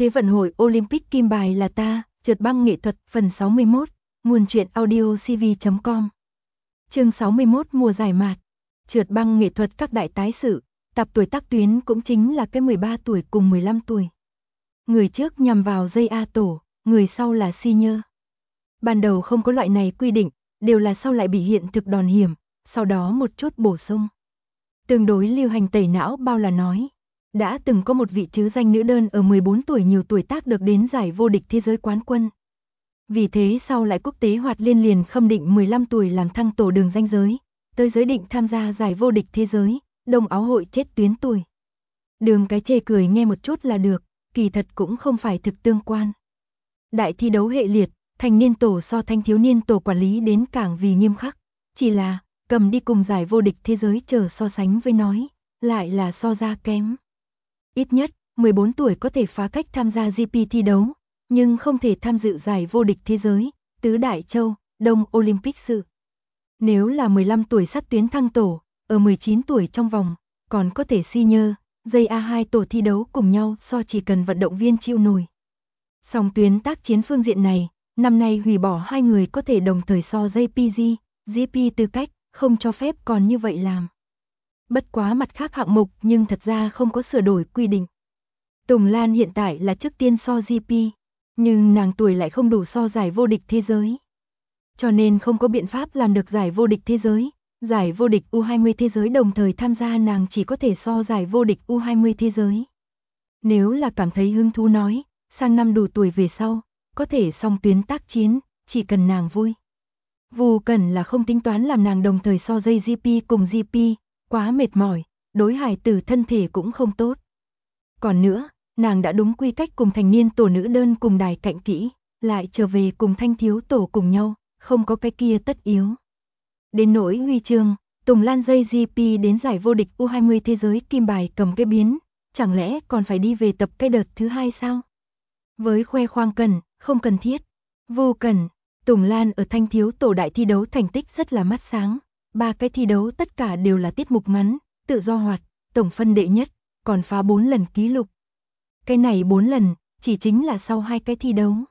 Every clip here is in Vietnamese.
Thế vận hội Olympic kim bài là ta, trượt băng nghệ thuật phần 61, nguồn truyện audio cv.com. Chương 61 mùa giải mạt. Trượt băng nghệ thuật các đại tái sự, tập tuổi tác tuyến cũng chính là cái 13 tuổi cùng 15 tuổi. Người trước nhằm vào dây A tổ, người sau là senior. Ban đầu không có loại này quy định, đều là sau lại bị hiện thực đòn hiểm, sau đó một chút bổ sung. Tương đối lưu hành tẩy não bao là nói. Đã từng có một vị trứ danh nữ đơn ở 14 tuổi nhiều tuổi tác được đến giải vô địch thế giới quán quân. Vì thế sau lại quốc tế hoạt liên liền khâm định 15 tuổi làm thăng tổ đường ranh giới, tới giới định tham gia giải vô địch thế giới, đông áo hội chết tuyến tuổi. Đường cái chê cười nghe một chút là được, kỳ thật cũng không phải thực tương quan. Đại thi đấu hệ liệt, thành niên tổ so thanh thiếu niên tổ quản lý đến càng vì nghiêm khắc, chỉ là cầm đi cùng giải vô địch thế giới chờ so sánh với nói, lại là so ra kém. Ít nhất, 14 tuổi có thể phá cách tham gia GP thi đấu, nhưng không thể tham dự giải vô địch thế giới, tứ đại châu, đông Olympic sự. Nếu là 15 tuổi sát tuyến thăng tổ, ở 19 tuổi trong vòng, còn có thể senior, dây A2 tổ thi đấu cùng nhau so chỉ cần vận động viên chịu nổi. Song tuyến tác chiến phương diện này, năm nay hủy bỏ hai người có thể đồng thời so JPG, GP tư cách, không cho phép còn như vậy làm. Bất quá mặt khác hạng mục nhưng thật ra không có sửa đổi quy định. Tùng Lan hiện tại là trước tiên so GP, nhưng nàng tuổi lại không đủ so giải vô địch thế giới. Cho nên không có biện pháp làm được giải vô địch thế giới, giải vô địch U20 thế giới đồng thời tham gia nàng chỉ có thể so giải vô địch U20 thế giới. Nếu là cảm thấy hứng thú nói, sang năm đủ tuổi về sau, có thể song tuyến tác chiến, chỉ cần nàng vui. Vu Cẩn là không tính toán làm nàng đồng thời so dây GP cùng GP, quá mệt mỏi, đối hài tử thân thể cũng không tốt. Còn nữa, nàng đã đúng quy cách cùng thành niên tổ nữ đơn cùng đài cạnh kỹ, lại trở về cùng thanh thiếu tổ cùng nhau, không có cái kia tất yếu. Đến nỗi huy chương, Tùng Lan dây GP đến giải vô địch U20 thế giới kim bài cầm cái biến, chẳng lẽ còn phải đi về tập cái đợt thứ hai sao? Với khoe khoang cần, không cần thiết. Vô cần, Tùng Lan ở thanh thiếu tổ đại thi đấu thành tích rất là mắt sáng, 3 cái thi đấu tất cả đều là tiết mục ngắn, tự do hoạt, tổng phân đệ nhất, còn phá 4 lần ký lục. Cái này 4 lần, chỉ chính là sau 2 cái thi đấu.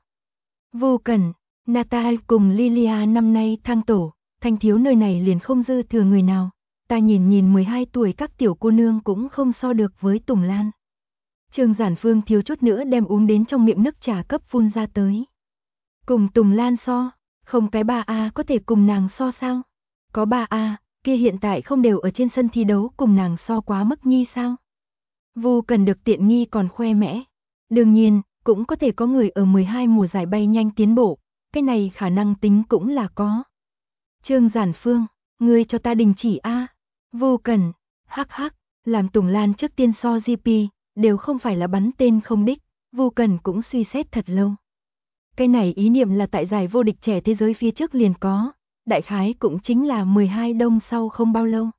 Vô cần, Natal cùng Lilia năm nay thăng tổ, thanh thiếu nơi này liền không dư thừa người nào, ta nhìn 12 tuổi các tiểu cô nương cũng không so được với Tùng Lan. Trương Giản Phương thiếu chút nữa đem uống đến trong miệng nước trà cấp phun ra tới. Cùng Tùng Lan so, không cái 3A có thể cùng nàng so sao? Có 3A, kia hiện tại không đều ở trên sân thi đấu cùng nàng so quá mức nhi sao? Vu cần được tiện nghi còn khoe mẽ. Đương nhiên, cũng có thể có người ở 12 mùa giải bay nhanh tiến bộ, cái này khả năng tính cũng là có. Trương Giản Phương, ngươi cho ta đình chỉ A. Vu cần, hắc hắc, làm Tùng Lan trước tiên so GP, đều không phải là bắn tên không đích, Vu cần cũng suy xét thật lâu. Cái này ý niệm là tại giải vô địch trẻ thế giới phía trước liền có, đại khái cũng chính là 12 đông sau không bao lâu.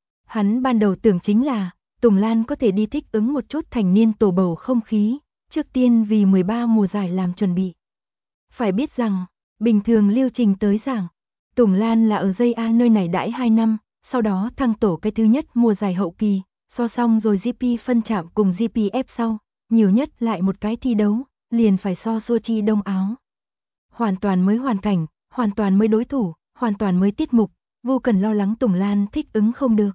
Hắn ban đầu tưởng chính là, Tùng Lan có thể đi thích ứng một chút thành niên tổ bầu không khí, trước tiên vì 13 mùa giải làm chuẩn bị. Phải biết rằng, bình thường lưu trình tới giảng, Tùng Lan là ở dây A nơi này đãi 2 năm, sau đó thăng tổ cái thứ nhất mùa giải hậu kỳ, so xong rồi GP phân chạm cùng GPF sau, nhiều nhất lại một cái thi đấu, liền phải so Sochi đông áo. Hoàn toàn mới hoàn cảnh, hoàn toàn mới đối thủ, hoàn toàn mới tiết mục, Vu cần lo lắng Tùng Lan thích ứng không được.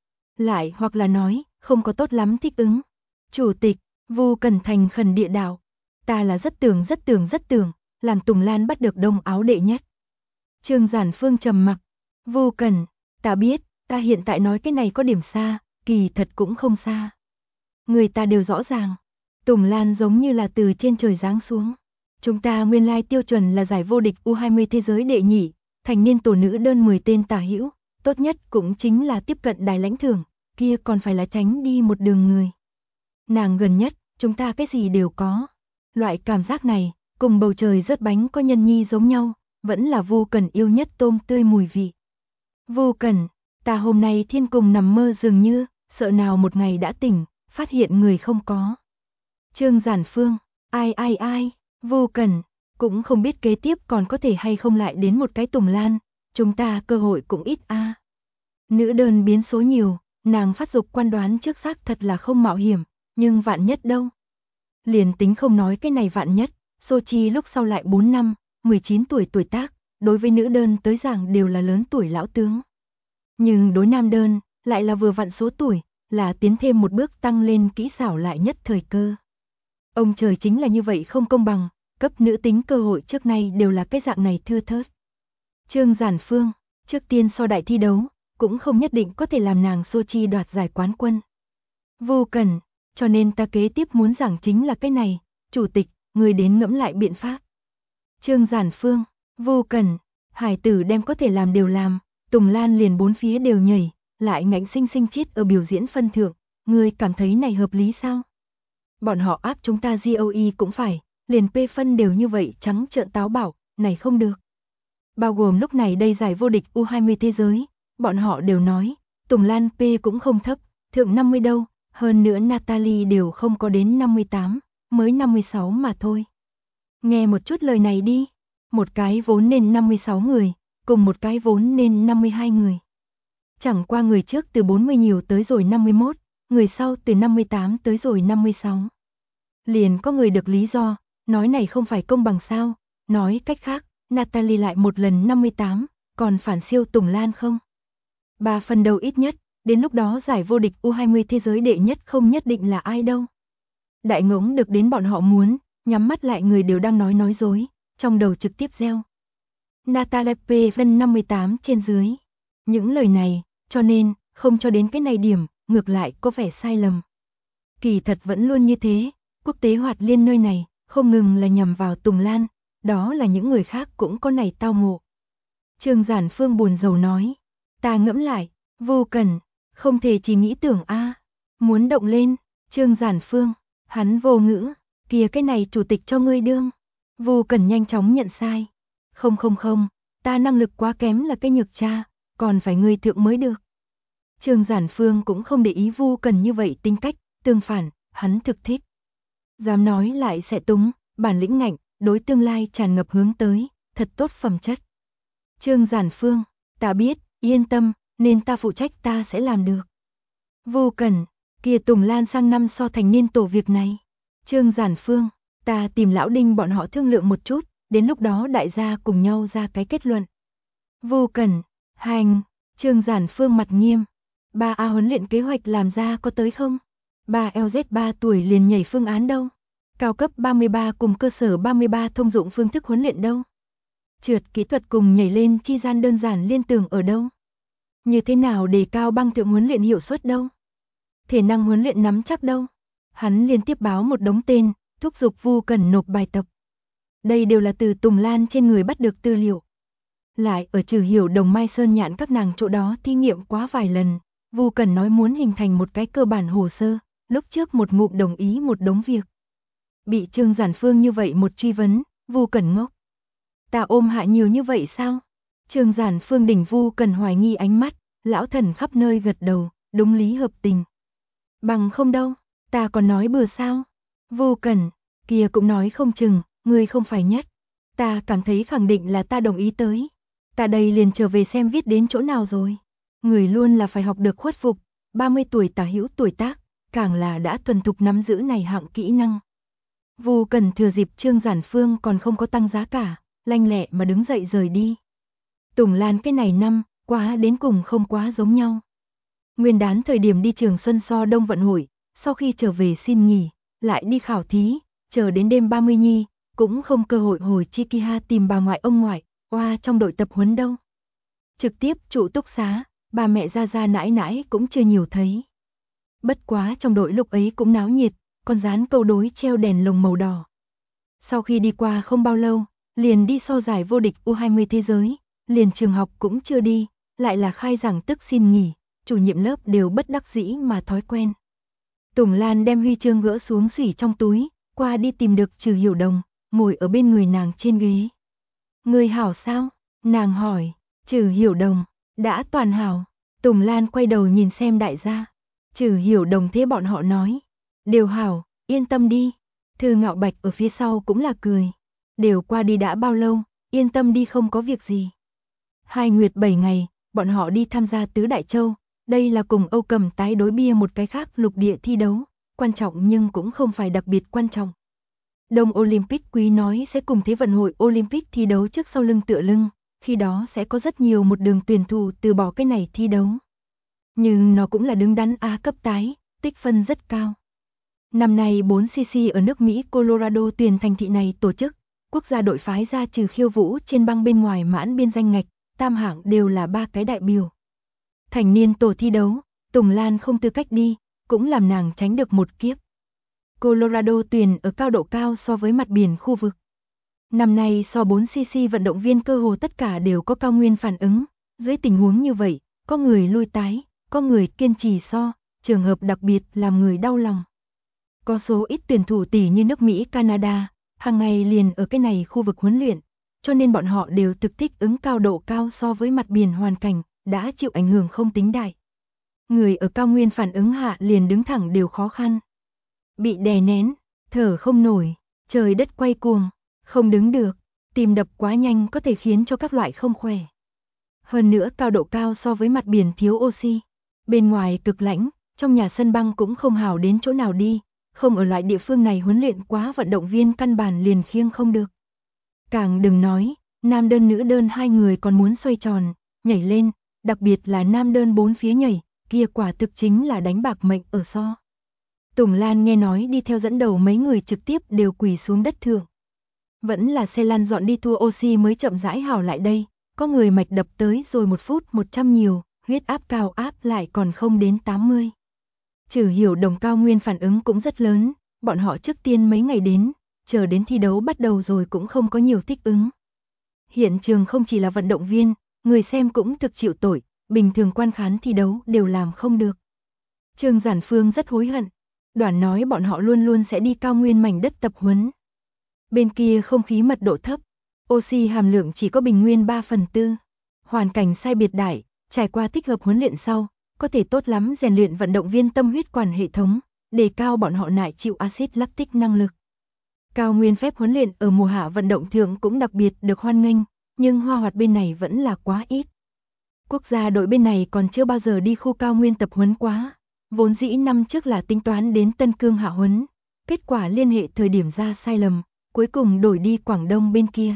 Lại hoặc là nói, không có tốt lắm thích ứng. Chủ tịch, Vu cần thành khẩn địa đạo. Ta là rất tưởng, làm Tùng Lan bắt được đông áo đệ nhất. Trương Giản Phương trầm mặc. Vu cần, ta biết, ta hiện tại nói cái này có điểm xa, kỳ thật cũng không xa. Người ta đều rõ ràng. Tùng Lan giống như là từ trên trời giáng xuống. Chúng ta nguyên lai tiêu chuẩn là giải vô địch U20 thế giới đệ nhị, thành niên tổ nữ đơn 10 tên tả hữu, tốt nhất cũng chính là tiếp cận đài lãnh thưởng, kia còn phải là tránh đi một đường người. Nàng gần nhất, chúng ta cái gì đều có. Loại cảm giác này, cùng bầu trời rớt bánh có nhân nhi giống nhau, vẫn là Vu cần yêu nhất tôm tươi mùi vị. Vu cần, ta hôm nay thiên cùng nằm mơ dường như, sợ nào một ngày đã tỉnh, phát hiện người không có. Trương Giản Phương, ai, Vu cần, cũng không biết kế tiếp còn có thể hay không lại đến một cái Tùng Lan, chúng ta cơ hội cũng ít a. Nữ đơn biến số nhiều, nàng phát dục quan đoán trước xác thật là không mạo hiểm, nhưng vạn nhất đâu. Liền tính không nói cái này vạn nhất, Sochi lúc sau lại 4 năm, 19 tuổi tuổi tác, đối với nữ đơn tới giảng đều là lớn tuổi lão tướng. Nhưng đối nam đơn, lại là vừa vặn số tuổi, là tiến thêm một bước tăng lên kỹ xảo lại nhất thời cơ. Ông trời chính là như vậy không công bằng, cấp nữ tính cơ hội trước nay đều là cái dạng này thưa thớt. Trương Giản Phương, trước tiên so đại thi đấu, cũng không nhất định có thể làm nàng Sochi đoạt giải quán quân. Vô cần, cho nên ta kế tiếp muốn giảng chính là cái này, chủ tịch, người đến ngẫm lại biện pháp. Trương Giản Phương, vô cần, hải tử đem có thể làm đều làm, Tùng Lan liền bốn phía đều nhảy, lại ngạnh sinh sinh chết ở biểu diễn phân thượng, người cảm thấy này hợp lý sao? Bọn họ áp chúng ta GOE cũng phải, liền P phân đều như vậy trắng trợn táo bảo, này không được. Bao gồm lúc này đây giải vô địch U20 thế giới, bọn họ đều nói, Tùng Lan P cũng không thấp, thượng 50 đâu, hơn nữa Natalie đều không có đến 58, mới 56 mà thôi. Nghe một chút lời này đi, một cái vốn nên 56 người, cùng một cái vốn nên 52 người. Chẳng qua người trước từ 40 nhiều tới rồi 51, người sau từ 58 tới rồi 56. Liền có người được lý do, nói này không phải công bằng sao, nói cách khác, Natalie lại một lần 58, còn phản siêu Tùng Lan không? 3 phần đầu ít nhất, đến lúc đó giải vô địch U20 thế giới đệ nhất không nhất định là ai đâu. Đại ngỗng được đến bọn họ muốn, nhắm mắt lại người đều đang nói dối, trong đầu trực tiếp gieo. Natalie P. Vân 58 trên dưới. Những lời này, cho nên, không cho đến cái này điểm, ngược lại có vẻ sai lầm. Kỳ thật vẫn luôn như thế, quốc tế hoạt liên nơi này, không ngừng là nhằm vào Tùng Lan, đó là những người khác cũng có này tao ngộ. Trương Giản Phương buồn rầu nói, ta ngẫm lại, vô cần, không thể chỉ nghĩ tưởng muốn động lên, Trương Giản Phương, hắn vô ngữ, kìa cái này chủ tịch cho ngươi đương. Vô cần nhanh chóng nhận sai. Không, ta năng lực quá kém là cái nhược cha, còn phải ngươi thượng mới được. Trương Giản Phương cũng không để ý Vu Cần như vậy tính cách, tương phản, hắn thực thích. Dám nói lại sẽ túng, bản lĩnh ngạnh, đối tương lai tràn ngập hướng tới, thật tốt phẩm chất. Trương Giản Phương, ta biết, yên tâm, nên ta phụ trách ta sẽ làm được. Vu Cần, kia Tùng Lan sang năm so thành niên tổ việc này. Trương Giản Phương, ta tìm lão Đinh bọn họ thương lượng một chút, đến lúc đó đại gia cùng nhau ra cái kết luận. Vu Cần, hành, Trương Giản Phương mặt nghiêm. 3A huấn luyện kế hoạch làm ra có tới không? 3LZ 3 tuổi liền nhảy phương án đâu? Cao cấp 33 cùng cơ sở 33 thông dụng phương thức huấn luyện đâu? Trượt kỹ thuật cùng nhảy lên chi gian đơn giản liên tưởng ở đâu? Như thế nào để cao băng thượng huấn luyện hiệu suất đâu? Thể năng huấn luyện nắm chắc đâu? Hắn liên tiếp báo một đống tên, thúc giục Vu Cần nộp bài tập. Đây đều là từ Tùng Lan trên người bắt được tư liệu. Lại ở Trừ Hiểu Đồng Mai Sơn Nhạn các nàng chỗ đó thí nghiệm quá vài lần, Vu Cần nói muốn hình thành một cái cơ bản hồ sơ, lúc trước một ngụm đồng ý một đống việc. Bị Trương Giản Phương như vậy một truy vấn, Vu Cần ngốc. Ta ôm hạ nhiều như vậy sao? Trương Giản Phương đỉnh Vu Cần hoài nghi ánh mắt, lão thần khắp nơi gật đầu, đúng lý hợp tình. Bằng không đâu, ta còn nói bừa sao? Vu Cần, kia cũng nói không chừng, ngươi không phải nhất. Ta cảm thấy khẳng định là ta đồng ý tới. Ta đây liền trở về xem viết đến chỗ nào rồi. Người luôn là phải học được khuất phục, 30 tuổi tả hữu tuổi tác, càng là đã thuần thục nắm giữ này hạng kỹ năng. Vu Cần thừa dịp Trương Giản Phương còn không có tăng giá cả, lanh lẹ mà đứng dậy rời đi. Tùng Lan cái này năm, quá đến cùng không quá giống nhau. Nguyên đán thời điểm đi Trường Xuân So Đông vận hội, sau khi trở về xin nghỉ, lại đi khảo thí, chờ đến đêm 30 nhi, cũng không cơ hội hồi Chikiha tìm bà ngoại ông ngoại, trong đội tập huấn đâu. Trực tiếp trụ túc xá, bà mẹ ra nãi nãi cũng chưa nhiều thấy. Bất quá trong đội lúc ấy cũng náo nhiệt, con rán câu đối treo đèn lồng màu đỏ. Sau khi đi qua không bao lâu, liền đi so giải vô địch U20 thế giới, liền trường học cũng chưa đi, lại là khai giảng tức xin nghỉ, chủ nhiệm lớp đều bất đắc dĩ mà thói quen. Tùng Lan đem huy chương gỡ xuống xỉ trong túi, qua đi tìm được Trừ Hiểu Đồng, ngồi ở bên người nàng trên ghế. Người hảo sao? Nàng hỏi. Trừ Hiểu Đồng, đã toàn hảo. Tùng Lan quay đầu nhìn xem đại gia. Trừ Hiểu Đồng thế bọn họ nói. Đều hảo, yên tâm đi. Thư Ngạo Bạch ở phía sau cũng là cười. Đều qua đi đã bao lâu, yên tâm đi không có việc gì. 2 nguyệt 7 ngày, bọn họ đi tham gia Tứ Đại Châu. Đây là cùng Âu Cầm tái đối bia một cái khác lục địa thi đấu. Quan trọng nhưng cũng không phải đặc biệt quan trọng. Đông Olympic Quý nói sẽ cùng Thế vận hội Olympic thi đấu trước sau lưng tựa lưng, khi đó sẽ có rất nhiều một đường tuyển thủ từ bỏ cái này thi đấu. Nhưng nó cũng là đứng đắn A cấp tái, tích phân rất cao. Năm nay 4cc ở nước Mỹ Colorado tuyển thành thị này tổ chức, quốc gia đội phái ra trừ khiêu vũ trên băng bên ngoài mãn biên danh ngạch, tam hạng đều là 3 cái đại biểu. Thành niên tổ thi đấu, Tùng Lan không tư cách đi, cũng làm nàng tránh được một kiếp. Colorado tuyển ở cao độ cao so với mặt biển khu vực. Năm nay so 4cc vận động viên cơ hồ tất cả đều có cao nguyên phản ứng, dưới tình huống như vậy, có người lui tái, có người kiên trì so, trường hợp đặc biệt làm người đau lòng. Có số ít tuyển thủ tỷ như nước Mỹ Canada, hàng ngày liền ở cái này khu vực huấn luyện, cho nên bọn họ đều thực thích ứng cao độ cao so với mặt biển hoàn cảnh, đã chịu ảnh hưởng không tính đại. Người ở cao nguyên phản ứng hạ liền đứng thẳng đều khó khăn. Bị đè nén, thở không nổi, trời đất quay cuồng, không đứng được, tim đập quá nhanh có thể khiến cho các loại không khỏe. Hơn nữa cao độ cao so với mặt biển thiếu oxy, bên ngoài cực lạnh, trong nhà sân băng cũng không hảo đến chỗ nào đi, không ở loại địa phương này huấn luyện quá vận động viên căn bản liền khiêng không được. Càng đừng nói, nam đơn nữ đơn hai người còn muốn xoay tròn, nhảy lên, đặc biệt là nam đơn 4 phía nhảy, kia quả thực chính là đánh bạc mệnh ở so. Tùng Lan nghe nói đi theo dẫn đầu mấy người trực tiếp đều quỳ xuống đất thượng. Vẫn là xe lăn dọn đi thua oxy mới chậm rãi hào lại đây, có người mạch đập tới rồi 1 phút 100 nhiều, huyết áp cao áp lại còn không đến 80. Trừ hiểu đồng cao nguyên phản ứng cũng rất lớn, bọn họ trước tiên mấy ngày đến, chờ đến thi đấu bắt đầu rồi cũng không có nhiều thích ứng. Hiện trường không chỉ là vận động viên, người xem cũng thực chịu tội, bình thường quan khán thi đấu đều làm không được. Trương Giản Phương rất hối hận, Đoản nói bọn họ luôn luôn sẽ đi cao nguyên mảnh đất tập huấn. Bên kia không khí mật độ thấp, oxy hàm lượng chỉ có bình nguyên 3/4. Hoàn cảnh sai biệt đại, trải qua thích hợp huấn luyện sau, có thể tốt lắm rèn luyện vận động viên tâm huyết quản hệ thống, đề cao bọn họ nại chịu axit lactic năng lực. Cao nguyên phép huấn luyện ở mùa hạ vận động thượng cũng đặc biệt được hoan nghênh, nhưng Hoa Hoạt bên này vẫn là quá ít. Quốc gia đội bên này còn chưa bao giờ đi khu cao nguyên tập huấn quá, vốn dĩ năm trước là tính toán đến Tân Cương hạ huấn, kết quả liên hệ thời điểm ra sai lầm, cuối cùng đổi đi Quảng Đông bên kia.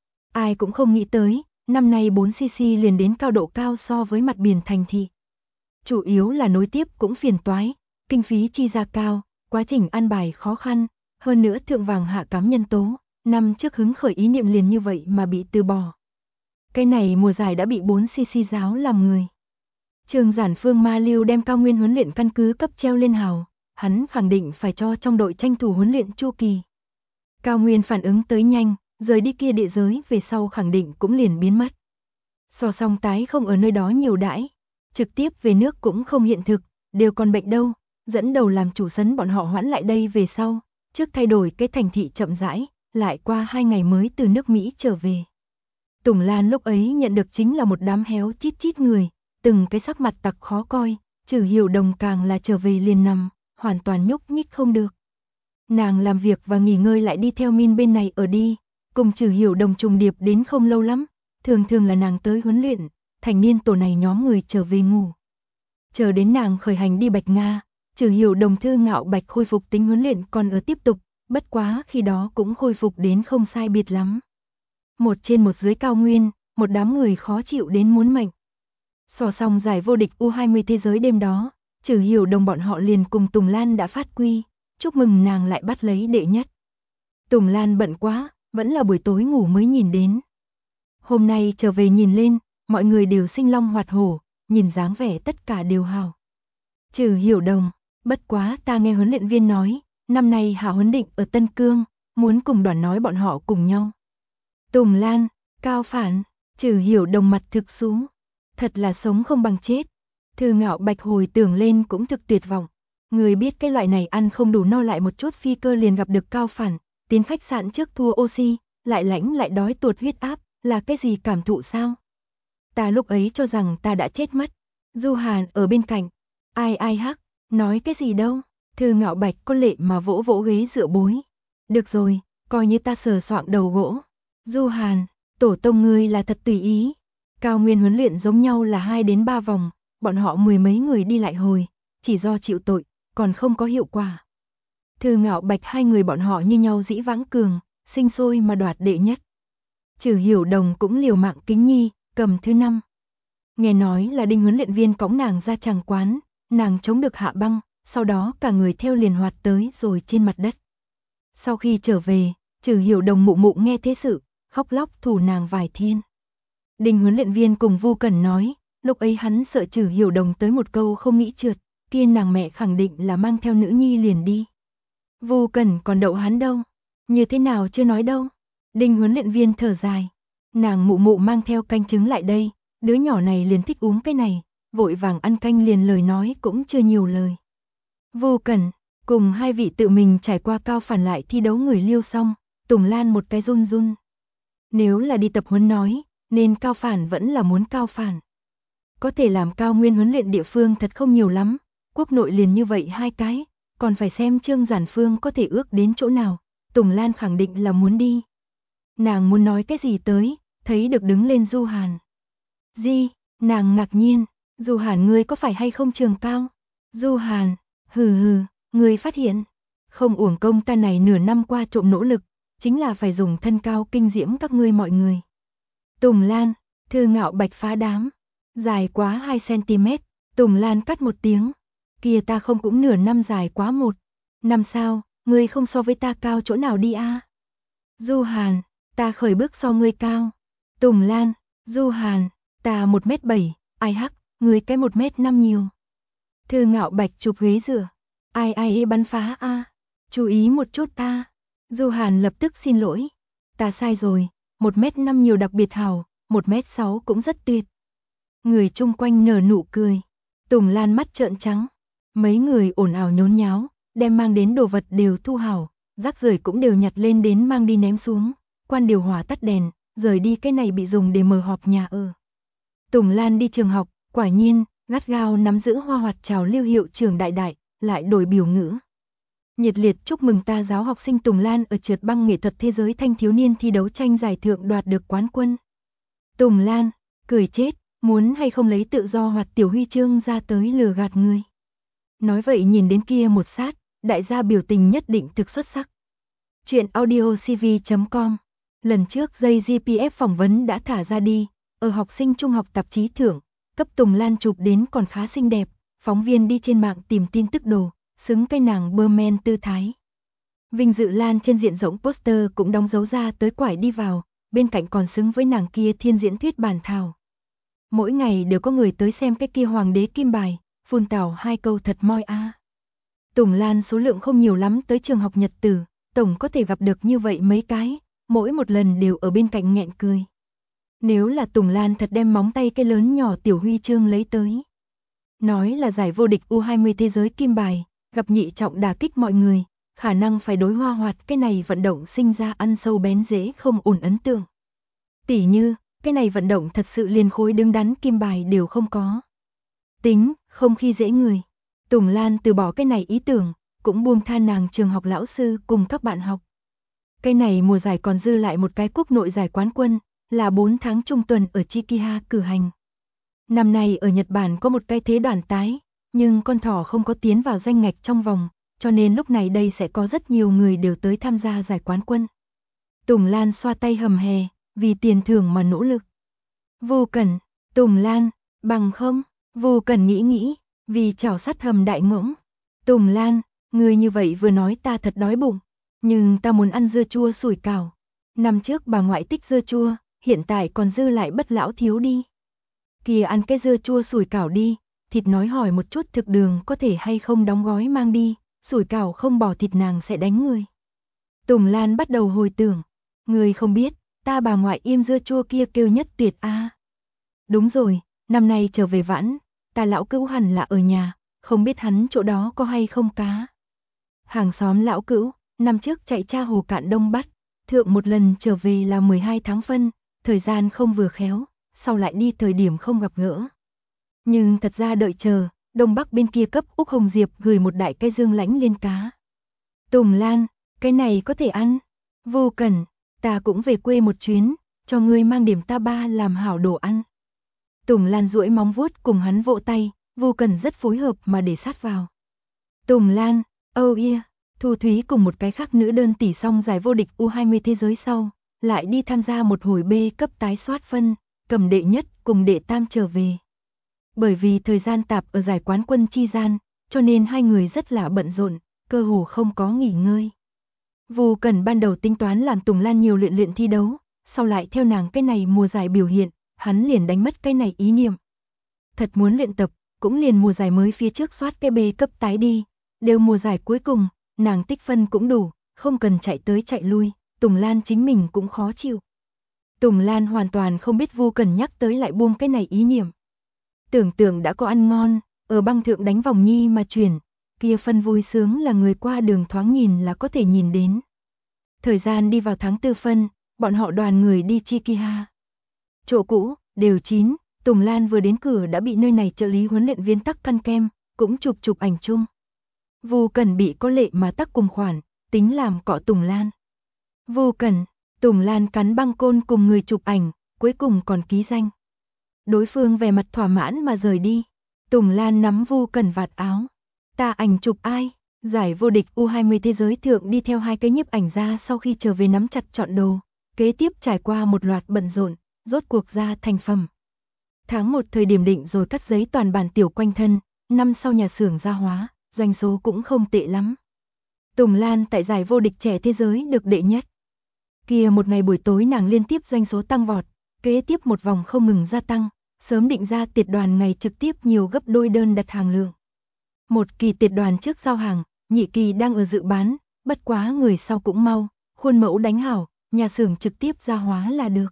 Ai cũng không nghĩ tới, năm nay 4cc liền đến cao độ cao so với mặt biển thành thị. Chủ yếu là nối tiếp cũng phiền toái, kinh phí chi ra cao, quá trình an bài khó khăn, hơn nữa thượng vàng hạ cám nhân tố, năm trước hứng khởi ý niệm liền như vậy mà bị từ bỏ. Cái này mùa giải đã bị 4cc giáo làm người. Trương Giản Phương ma lưu đem cao nguyên huấn luyện căn cứ cấp treo lên hào, hắn khẳng định phải cho trong đội tranh thủ huấn luyện chu kỳ. Cao nguyên phản ứng tới nhanh, rời đi kia địa giới về sau khẳng định cũng liền biến mất. So song tái không ở nơi đó nhiều đãi, trực tiếp về nước cũng không hiện thực, đều còn bệnh đâu, dẫn đầu làm chủ sấn bọn họ hoãn lại đây về sau, trước thay đổi cái thành thị chậm rãi, lại qua 2 ngày mới từ nước Mỹ trở về. Tùng Lan lúc ấy nhận được chính là một đám héo chít chít người, từng cái sắc mặt tặc khó coi, Trừ Hiểu Đồng càng là trở về liền nằm, hoàn toàn nhúc nhích không được. Nàng làm việc và nghỉ ngơi lại đi theo Min bên này ở đi, cùng Trừ Hiểu Đồng trùng điệp đến không lâu lắm, thường thường là nàng tới huấn luyện, thành niên tổ này nhóm người trở về ngủ. Chờ đến nàng khởi hành đi Bạch Nga, Trừ Hiểu Đồng thư ngạo Bạch khôi phục tính huấn luyện còn ở tiếp tục, bất quá khi đó cũng khôi phục đến không sai biệt lắm. Một trên một dưới cao nguyên, một đám người khó chịu đến muốn mệnh. So xong giải vô địch U20 thế giới đêm đó, Trừ Hiểu Đồng bọn họ liền cùng Tùng Lan đã phát quy, chúc mừng nàng lại bắt lấy đệ nhất. Tùng Lan bận quá, vẫn là buổi tối ngủ mới nhìn đến. Hôm nay trở về nhìn lên, mọi người đều sinh long hoạt hổ, nhìn dáng vẻ tất cả đều hào. Trừ Hiểu Đồng, bất quá ta nghe huấn luyện viên nói, năm nay Hạ huấn định ở Tân Cương, muốn cùng đoàn nói bọn họ cùng nhau. Tùng Lan, Cao Phản, Trừ Hiểu Đồng mặt thực xuống, thật là sống không bằng chết. Thư ngạo Bạch hồi tưởng lên cũng thực tuyệt vọng. Người biết cái loại này ăn không đủ no lại một chút phi cơ liền gặp được Cao Phản, tiến khách sạn trước thua oxy, lại lãnh lại đói tuột huyết áp, là cái gì cảm thụ sao? Ta lúc ấy cho rằng ta đã chết mất. Du Hàn ở bên cạnh, ai hắc, nói cái gì đâu? Thư ngạo Bạch có lệ mà vỗ vỗ ghế dựa bối. Được rồi, coi như ta sờ soạng đầu gỗ. Du Hàn, tổ tông ngươi là thật tùy ý. Cao nguyên huấn luyện giống nhau là 2 đến 3 vòng, bọn họ 10 mấy người đi lại hồi, chỉ do chịu tội, còn không có hiệu quả. Thư Ngạo Bạch hai người bọn họ như nhau dĩ vãng cường, sinh sôi mà đoạt đệ nhất. Trừ Hiểu Đồng cũng liều mạng kính nhi, cầm thứ 5. Nghe nói là Đinh huấn luyện viên cõng nàng ra tràng quán, nàng chống được hạ băng, sau đó cả người theo liền hoạt tới rồi trên mặt đất. Sau khi trở về, Trừ Hiểu Đồng mụ mụ nghe thế sự, khóc lóc thủ nàng vài thiên. Đinh huấn luyện viên cùng Vu Cẩn nói, lúc ấy hắn sợ Trừ Hiểu Đồng tới một câu không nghĩ trượt, kia nàng mẹ khẳng định là mang theo nữ nhi liền đi. Vu Cẩn còn đậu hắn đâu, như thế nào chưa nói đâu. Đinh huấn luyện viên thở dài, nàng mụ mụ mang theo canh trứng lại đây, đứa nhỏ này liền thích uống cái này, vội vàng ăn canh liền lời nói cũng chưa nhiều lời. Vu Cẩn, cùng hai vị tự mình trải qua cao phản lại thi đấu người liêu xong, Tùng Lan một cái run run. Nếu là đi tập huấn nói, nên cao phản vẫn là muốn cao phản. Có thể làm cao nguyên huấn luyện địa phương thật không nhiều lắm, quốc nội liền như vậy hai cái, còn phải xem Trương Giản Phương có thể ước đến chỗ nào, Tùng Lan khẳng định là muốn đi. Nàng muốn nói cái gì tới, thấy được đứng lên Du Hàn. Di, nàng ngạc nhiên, Du Hàn ngươi có phải hay không trường cao? Du Hàn, hừ, ngươi phát hiện, không uổng công ta này nửa năm qua trộm nỗ lực, chính là phải dùng thân cao kinh diễm các ngươi mọi người. Tùng Lan, Thư Ngạo Bạch phá đám, dài quá 2 cm, Tùng Lan cắt một tiếng, kia ta không cũng nửa năm dài quá 1 năm sao, ngươi không so với ta cao chỗ nào đi a? Du Hàn, ta khởi bước so ngươi cao. Tùng Lan, Du Hàn, ta 1m7, ai hắc, ngươi cái 1m5 nhiều. Thư Ngạo Bạch chụp ghế rửa, ai bắn phá a, chú ý một chút ta. Du Hàn lập tức xin lỗi, ta sai rồi, 1m5 nhiều đặc biệt hảo, 1m6 cũng rất tuyệt. Người chung quanh nở nụ cười, Tùng Lan mắt trợn trắng, mấy người ồn ào nhốn nháo, đem mang đến đồ vật đều thu hảo, rác rưởi cũng đều nhặt lên đến mang đi ném xuống, quan điều hòa tắt đèn, rời đi cái này bị dùng để mở họp nhà ở. Tùng Lan đi trường học, quả nhiên, gắt gao nắm giữ hoa hoạt trào lưu hiệu trưởng đại đại, lại đổi biểu ngữ. Nhiệt liệt chúc mừng ta giáo học sinh Tùng Lan ở trượt băng nghệ thuật thế giới thanh thiếu niên thi đấu tranh giải thưởng đoạt được quán quân. Tùng Lan, cười chết, muốn hay không lấy tự do hoạt tiểu huy chương ra tới lừa gạt người. Nói vậy nhìn đến kia một sát, đại gia biểu tình nhất định thực xuất sắc. Chuyện audiocv.com. Lần trước dây GPF phỏng vấn đã thả ra đi, ở học sinh trung học tạp chí thưởng, cấp Tùng Lan chụp đến còn khá xinh đẹp, phóng viên đi trên mạng tìm tin tức đồ, xứng cái nàng bơ men tư thái. Vinh Dự Lan trên diện rộng poster cũng đóng dấu ra tới quải đi vào, bên cạnh còn xứng với nàng kia thiên diễn thuyết bản thảo. Mỗi ngày đều có người tới xem cái kia hoàng đế kim bài, phun tảo 2 câu thật moi a. Tùng Lan số lượng không nhiều lắm tới trường học nhật tử, tổng có thể gặp được như vậy mấy cái, mỗi một lần đều ở bên cạnh nghẹn cười. Nếu là Tùng Lan thật đem móng tay cái lớn nhỏ tiểu huy chương lấy tới. Nói là giải vô địch U20 thế giới kim bài, gặp nhị trọng đả kích mọi người, khả năng phải đối hoa hoạt cái này vận động sinh ra ăn sâu bén rễ không ổn ấn tượng. Tỉ như, cái này vận động thật sự liền khối đứng đắn kim bài đều không có. Tính, không khi dễ người. Tùng Lan từ bỏ cái này ý tưởng, cũng buông tha nàng trường học lão sư cùng các bạn học. Cái này mùa giải còn dư lại một cái quốc nội giải quán quân, là 4 tháng trung tuần ở Chikiha cử hành. Năm nay ở Nhật Bản có một cái thế đoàn tái, nhưng con thỏ không có tiến vào danh ngạch trong vòng, cho nên lúc này đây sẽ có rất nhiều người đều tới tham gia giải quán quân. Tùng Lan xoa tay hầm hè, vì tiền thưởng mà nỗ lực. Vô Cẩn, Tùng Lan, bằng không, Vô Cẩn nghĩ, vì chảo sắt hầm đại ngỗng. Tùng Lan, người như vậy vừa nói ta thật đói bụng, nhưng ta muốn ăn dưa chua sủi cảo. Năm trước bà ngoại thích dưa chua, hiện tại còn dư lại bất lão thiếu đi. Kìa ăn cái dưa chua sủi cảo đi, thịt nói hỏi một chút thực đường có thể hay không đóng gói mang đi, sủi cảo không bỏ thịt nàng sẽ đánh người. Tùng Lan bắt đầu hồi tưởng, người không biết, ta bà ngoại im dưa chua kia kêu nhất tuyệt a. Đúng rồi, năm nay trở về vãn, ta lão cữu hẳn là ở nhà, không biết hắn chỗ đó có hay không cá. Hàng xóm lão cữu, năm trước chạy tra hồ cạn đông bắt, thượng một lần trở về là 12 tháng phân, thời gian không vừa khéo, sau lại đi thời điểm không gặp gỡ. Nhưng thật ra đợi chờ, đông bắc bên kia cấp Úc Hồng Diệp gửi một đại cây dương lãnh liên cá. Tùng Lan, cái này có thể ăn. Vô Cẩn, ta cũng về quê một chuyến, cho ngươi mang điểm ta ba làm hảo đồ ăn. Tùng Lan duỗi móng vuốt cùng hắn vỗ tay, Vô Cẩn rất phối hợp mà để sát vào. Tùng Lan, oh yeah, Thu Thúy cùng một cái khác nữ đơn tỷ xong giải vô địch U20 thế giới sau, lại đi tham gia một hồi B cấp tái soát phân, cầm đệ nhất cùng đệ tam trở về. Bởi vì thời gian tạp ở giải quán quân chi gian, cho nên hai người rất là bận rộn, cơ hồ không có nghỉ ngơi. Vu Cẩn ban đầu tính toán làm Tùng Lan nhiều luyện thi đấu, sau lại theo nàng cái này mùa giải biểu hiện, hắn liền đánh mất cái này ý niệm. Thật muốn luyện tập, cũng liền mùa giải mới phía trước soát cái B cấp tái đi, đều mùa giải cuối cùng, nàng tích phân cũng đủ, không cần chạy tới chạy lui, Tùng Lan chính mình cũng khó chịu. Tùng Lan hoàn toàn không biết Vu Cẩn nhắc tới lại buông cái này ý niệm. Tưởng tượng đã có ăn ngon, ở băng thượng đánh vòng nhi mà chuyển, kia phân vui sướng là người qua đường thoáng nhìn là có thể nhìn đến. Thời gian đi vào tháng 4 phân, bọn họ đoàn người đi Chikiha. Chỗ cũ, đều chín, Tùng Lan vừa đến cửa đã bị nơi này trợ lý huấn luyện viên tắc căn kem, cũng chụp ảnh chung. Vu Cẩn bị có lệ mà tắc cùng khoản, tính làm cọ Tùng Lan. Vu Cẩn, Tùng Lan cắn băng côn cùng người chụp ảnh, cuối cùng còn ký danh. Đối phương vẻ mặt thỏa mãn mà rời đi. Tùng Lan nắm Vu Cẩn vạt áo. Ta ảnh chụp ai? Giải vô địch U20 thế giới thượng đi theo hai cái nhiếp ảnh ra sau khi trở về nắm chặt chọn đồ. Kế tiếp trải qua một loạt bận rộn, rốt cuộc ra thành phẩm. Tháng 1 thời điểm định rồi cắt giấy toàn bản tiểu quanh thân, năm sau nhà xưởng gia hóa, doanh số cũng không tệ lắm. Tùng Lan tại giải vô địch trẻ thế giới được đệ nhất. Kia một ngày buổi tối nàng liên tiếp doanh số tăng vọt, kế tiếp một vòng không ngừng gia tăng, sớm định ra tiệt đoàn ngày trực tiếp nhiều gấp đôi đơn đặt hàng lượng. Một kỳ tiệt đoàn trước giao hàng, nhị kỳ đang ở dự bán, bất quá người sau cũng mau, khuôn mẫu đánh hảo, nhà xưởng trực tiếp gia hóa là được.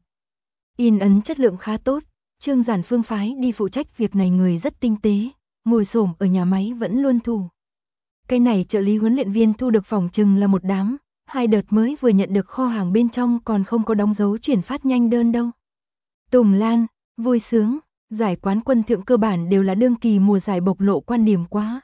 In ấn chất lượng khá tốt, Trương Giản Phương phái đi phụ trách việc này người rất tinh tế, ngồi xổm ở nhà máy vẫn luôn thủ. Cái này trợ lý huấn luyện viên thu được phòng chừng là một đám, hai đợt mới vừa nhận được kho hàng bên trong còn không có đóng dấu chuyển phát nhanh đơn đâu. Tùng Lan, vui sướng, giải quán quân thượng cơ bản đều là đương kỳ mùa giải bộc lộ quan điểm quá.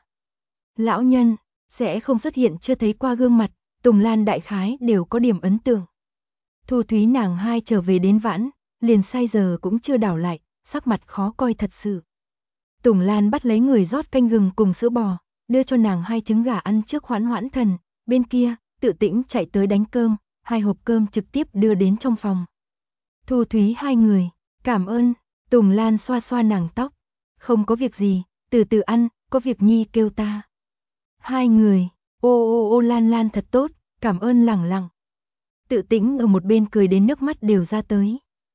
Lão nhân, sẽ không xuất hiện chưa thấy qua gương mặt, Tùng Lan đại khái đều có điểm ấn tượng. Thu Thúy nàng hai trở về đến vãn, liền sai giờ cũng chưa đảo lại, sắc mặt khó coi thật sự. Tùng Lan bắt lấy người rót canh gừng cùng sữa bò, đưa cho nàng hai trứng gà ăn trước hoãn hoãn thần, bên kia, tự tĩnh chạy tới đánh cơm, hai hộp cơm trực tiếp đưa đến trong phòng. Thu Thúy hai người, cảm ơn, Tùng Lan xoa xoa nàng tóc, không có việc gì, từ từ ăn, có việc nhi kêu ta. Hai người, ô Lan Lan thật tốt, cảm ơn lẳng lặng. Tự tĩnh ở một bên cười đến nước mắt đều ra tới.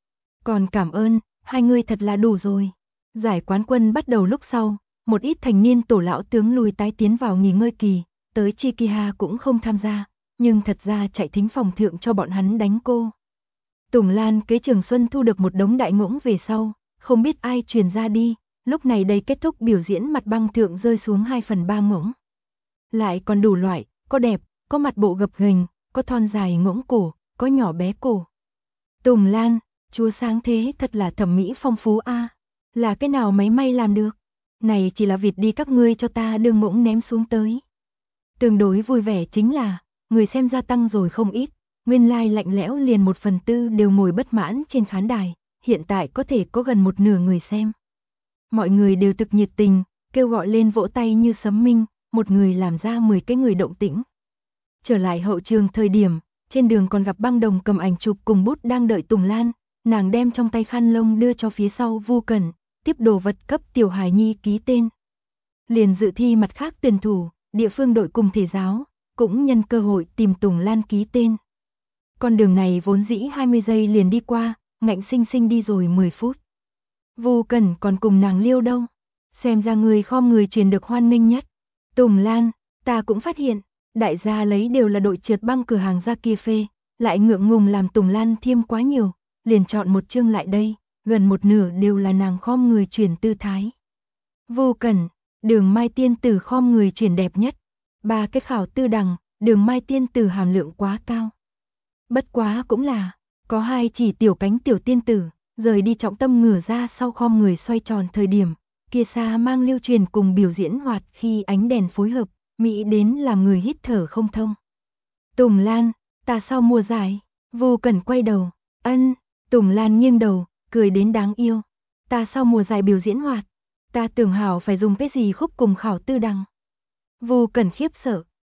Còn cảm ơn, hai người thật là đủ rồi. Giải quán quân bắt đầu lúc sau, một ít thành niên tổ lão tướng lùi tái tiến vào nghỉ ngơi kỳ, tới Chikiha cũng không tham gia, nhưng thật ra chạy thính phòng thượng cho bọn hắn đánh cô. Tùng Lan kế Trường Xuân thu được một đống đại ngỗng về sau, không biết ai truyền ra đi, lúc này đây kết thúc biểu diễn mặt băng thượng rơi xuống 2/3 ngỗng. Lại còn đủ loại, có đẹp, có mặt bộ gập ghềnh, có thon dài ngỗng cổ, có nhỏ bé cổ. Tùng Lan, chúa sáng thế thật là thẩm mỹ phong phú a, là cái nào máy may làm được? Này chỉ là vịt đi các ngươi cho ta đương ngỗng ném xuống tới. Tương đối vui vẻ chính là, người xem gia tăng rồi không ít, nguyên lai lạnh lẽo liền 1/4 đều ngồi bất mãn trên khán đài, hiện tại có thể có gần một nửa người xem. Mọi người đều thực nhiệt tình, kêu gọi lên vỗ tay như sấm minh, một người làm ra 10 cái người động tĩnh. Trở lại hậu trường thời điểm, trên đường còn gặp băng đồng cầm ảnh chụp cùng bút đang đợi Tùng Lan, nàng đem trong tay khăn lông đưa cho phía sau Vu Cẩn, tiếp đồ vật cấp tiểu hài nhi ký tên. Liền dự thi mặt khác tuyển thủ, địa phương đội cùng thể giáo, cũng nhân cơ hội tìm Tùng Lan ký tên. Con đường này vốn dĩ 20 giây liền đi qua, ngạnh sinh sinh đi rồi 10 phút. Vu Cẩn còn cùng nàng liêu đâu, xem ra người khom người truyền được hoan nghênh nhất. Tùng Lan, ta cũng phát hiện, đại gia lấy đều là đội trượt băng cửa hàng ra kia phê, lại ngượng ngùng làm Tùng Lan thiêm quá nhiều, liền chọn một chương lại đây, gần một nửa đều là nàng khom người chuyển tư thái. Vu Cẩn, Đường Mai Tiên Tử khom người chuyển đẹp nhất, 3 cái khảo tư đằng, Đường Mai Tiên Tử hàm lượng quá cao. Bất quá cũng là, có 2 chỉ tiểu cánh tiểu tiên tử, rời đi trọng tâm ngửa ra sau khom người xoay tròn thời điểm, kia xa mang lưu truyền cùng biểu diễn hoạt khi ánh đèn phối hợp, mỹ đến làm người hít thở không thông. Tùng Lan, ta sau mùa giải, Vu Cẩn quay đầu, ân, Tùng Lan nghiêng đầu, cười đến đáng yêu. Ta sau mùa giải biểu diễn hoạt, ta tưởng hảo phải dùng cái gì khúc cùng khảo tư đằng. Vu Cẩn khiếp sợ,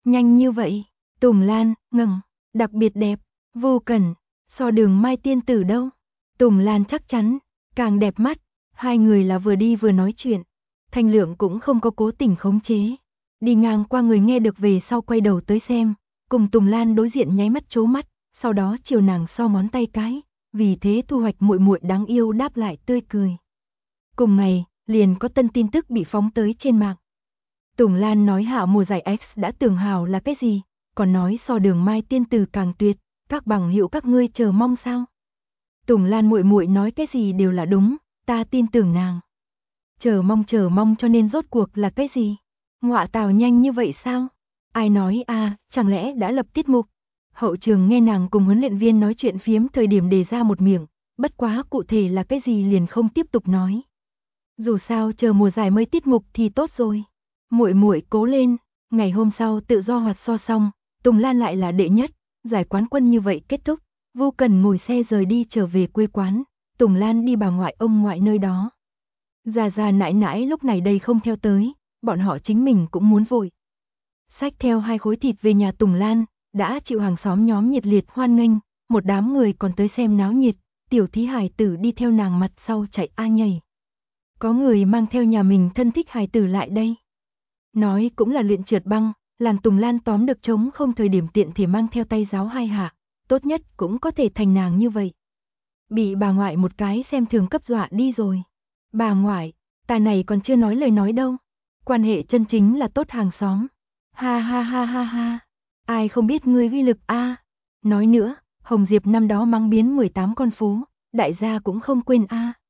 Nhanh như vậy, Tùng Lan, ngừng, đặc biệt đẹp, vô cẩn, so Đường Mai tiên tử đâu. Tùng Lan chắc chắn, càng đẹp mắt, hai người là vừa đi vừa nói chuyện. Thanh Lượng cũng không có cố tình khống chế. Đi ngang qua người nghe được về sau quay đầu tới xem, cùng Tùng Lan đối diện nháy mắt trố mắt, sau đó chiều nàng so ngón tay cái, vì thế Thu Hoạch muội muội đáng yêu đáp lại tươi cười. Cùng ngày, liền có tân tin tức bị phóng tới trên mạng. Tùng Lan nói Hạo mùa giải X đã tưởng hảo là cái gì, còn nói so Đường Mai tiên tử càng tuyệt, các bằng hữu các ngươi chờ mong sao? Tùng Lan muội muội nói cái gì đều là đúng, ta tin tưởng nàng. Chờ mong cho nên rốt cuộc là cái gì? Ngọa tào nhanh như vậy sao? Ai nói chẳng lẽ đã lập tiết mục? Hậu trường nghe nàng cùng huấn luyện viên nói chuyện phiếm thời điểm đề ra một miệng, bất quá cụ thể là cái gì liền không tiếp tục nói. Dù sao chờ mùa giải mới tiết mục thì tốt rồi. Muội muội cố lên, ngày hôm sau tự do hoạt so xong, Tùng Lan lại là đệ nhất, giải quán quân như vậy kết thúc, Vô Cần ngồi xe rời đi trở về quê quán, Tùng Lan đi bà ngoại ông ngoại nơi đó. Già nãi nãi lúc này đây không theo tới, bọn họ chính mình cũng muốn vội. Xách theo 2 khối thịt về nhà Tùng Lan, đã chịu hàng xóm nhóm nhiệt liệt hoan nghênh, một đám người còn tới xem náo nhiệt, tiểu thí hài tử đi theo nàng mặt sau chạy nhảy. Có người mang theo nhà mình thân thích hài tử lại đây. Nói cũng là luyện trượt băng, làm Tùng Lan tóm được trống không thời điểm tiện thể mang theo tay giáo 2 hạ, tốt nhất cũng có thể thành nàng như vậy. Bị bà ngoại một cái xem thường cấp dọa đi rồi. Bà ngoại, ta này còn chưa nói lời nói đâu. Quan hệ chân chính là tốt hàng xóm. Ha ha ha ha ha. Ai không biết ngươi uy lực Nói nữa, Hồng Diệp năm đó mắng biến 18 con phố, đại gia cũng không quên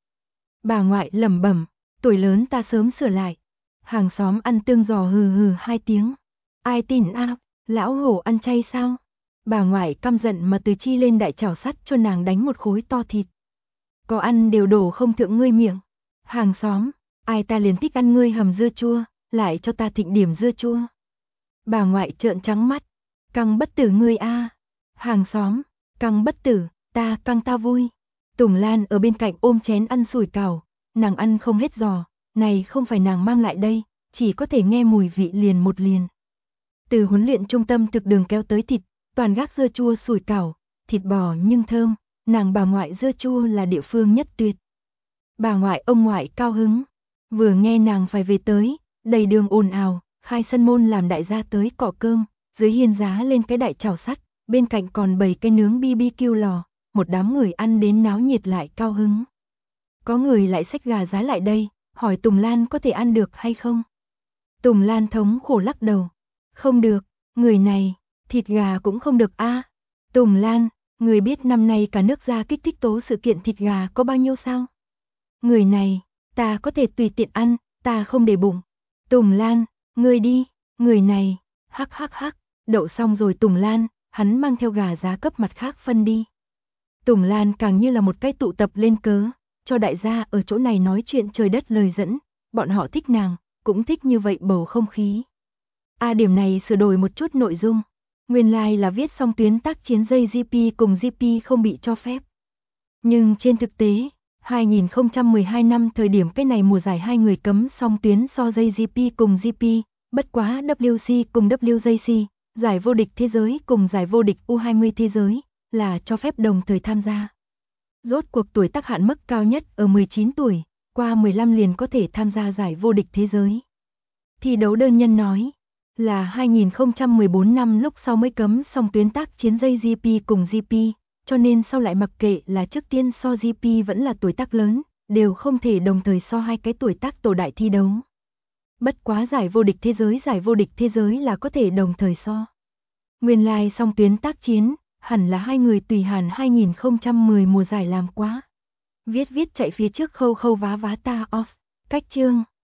Bà ngoại lẩm bẩm, tuổi lớn ta sớm sửa lại. Hàng xóm ăn tương giò hừ hừ 2 tiếng. Ai tin lão hổ ăn chay sao? Bà ngoại căm giận mà từ chi lên đại chảo sắt cho nàng đánh một khối to thịt. Có ăn đều đổ không thượng ngươi miệng. Hàng xóm, ai ta liền thích ăn ngươi hầm dưa chua, lại cho ta thịnh điểm dưa chua. Bà ngoại trợn trắng mắt, căng bất tử ngươi Hàng xóm, căng bất tử, ta căng ta vui. Tùng Lan ở bên cạnh ôm chén ăn sủi cảo, nàng ăn không hết giò, này không phải nàng mang lại đây, chỉ có thể nghe mùi vị liền một liền. Từ huấn luyện trung tâm thực đường kéo tới thịt, toàn gác dưa chua sủi cảo, thịt bò nhưng thơm, nàng bà ngoại dưa chua là địa phương nhất tuyệt. Bà ngoại ông ngoại cao hứng, vừa nghe nàng phải về tới, đầy đường ồn ào, khai sân môn làm đại gia tới cọ cơm, dưới hiên giá lên cái đại chảo sắt, bên cạnh còn bày cái nướng BBQ lò, một đám người ăn đến náo nhiệt lại cao hứng. Có người lại xách gà giá lại đây, hỏi Tùng Lan có thể ăn được hay không? Tùng Lan thống khổ lắc đầu, không được, người này, thịt gà cũng không được Tùng Lan, người biết năm nay cả nước ra kích thích tố sự kiện thịt gà có bao nhiêu sao? Người này, ta có thể tùy tiện ăn, ta không để bụng. Tùng Lan, ngươi đi, người này, hắc, đậu xong rồi Tùng Lan, hắn mang theo gà giá cấp mặt khác phân đi. Tùng Lan càng như là một cái tụ tập lên cớ, cho đại gia ở chỗ này nói chuyện trời đất lời dẫn, bọn họ thích nàng, cũng thích như vậy bầu không khí. Điểm này sửa đổi một chút nội dung, nguyên lai là viết xong tuyến tác chiến dây GP cùng GP không bị cho phép. Nhưng trên thực tế, 2012 năm thời điểm cái này mùa giải hai người cấm song tuyến so dây GP cùng GP, bất quá WC cùng WJC, giải vô địch thế giới cùng giải vô địch U20 thế giới, là cho phép đồng thời tham gia. Rốt cuộc tuổi tác hạn mức cao nhất ở 19 tuổi, qua 15 liền có thể tham gia giải vô địch thế giới. Thi đấu đơn nhân nói, là 2014 năm lúc sau mới cấm song tuyến tác chiến dây GP cùng GP, cho nên sau lại mặc kệ là trước tiên so GP vẫn là tuổi tác lớn, đều không thể đồng thời so hai cái tuổi tác tổ đại thi đấu. Bất quá giải vô địch thế giới là có thể đồng thời so. Nguyên lai song tuyến tác chiến, hẳn là hai người tùy hàn 2010 mùa giải làm quá. Viết chạy phía trước khâu vá ta os, cách chương.